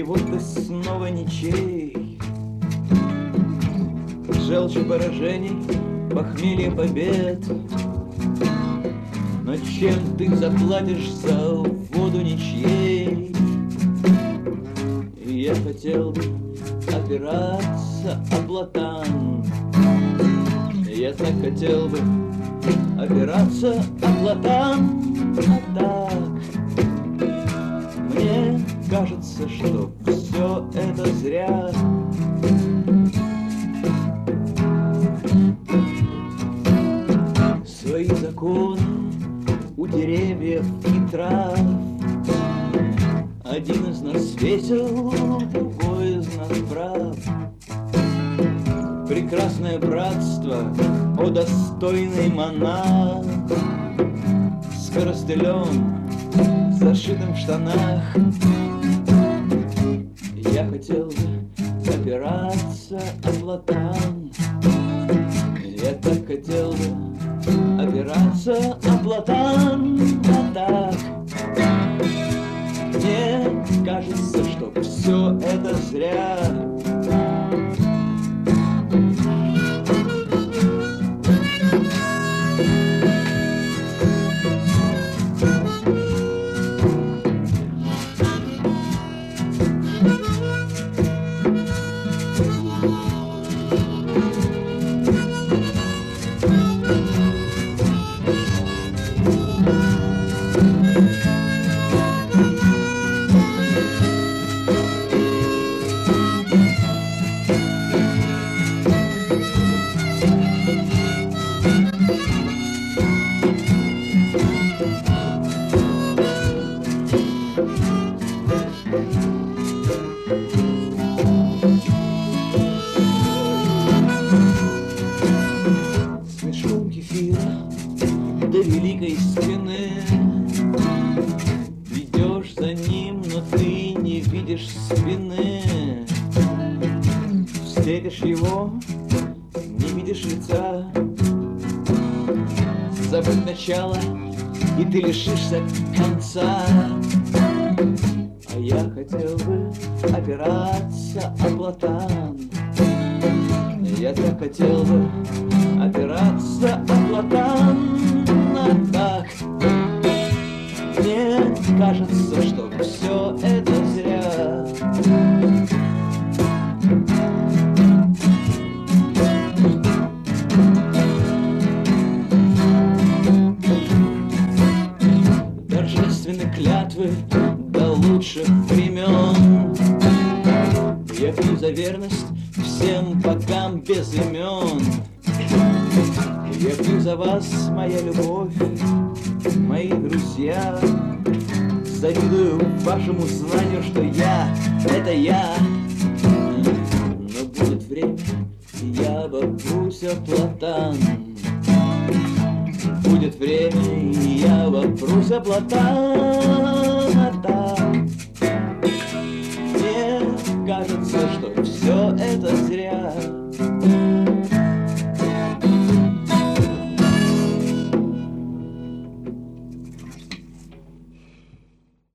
вот ты снова ничей. Желчи поражений, похмелье побед. Но чем ты заплатишь за воду ничьей? Я хотел бы опираться о платан. Я так хотел бы опираться о платан. А так мне кажется, что все это зря. Свои законы у деревьев и трав. Один из нас весел, другой из нас прав. Прекрасное братство, о достойный монах, с коростылем, зашитым в штанах. Я хотел бы опираться о платан. Я так хотел бы опираться о платан. А так мне кажется, что все это зря. Смешон кефира до великой стены. Идешь за ним, но ты не видишь спины. Встретишь его, не видишь лица. Забудь начало, и ты лишишься конца. А я хотел бы опираться о платан. Я так хотел бы опираться о платан. А так мне кажется, что все это зря. Торжественны клятвы до лучших времен. Я пью за верность всем богам без имен. Я пью за вас, моя любовь, мои друзья. Завидую вашему знанию, что я — это я. Но будет время, я вопрусь о платан. Будет время, я вопрусь о платан.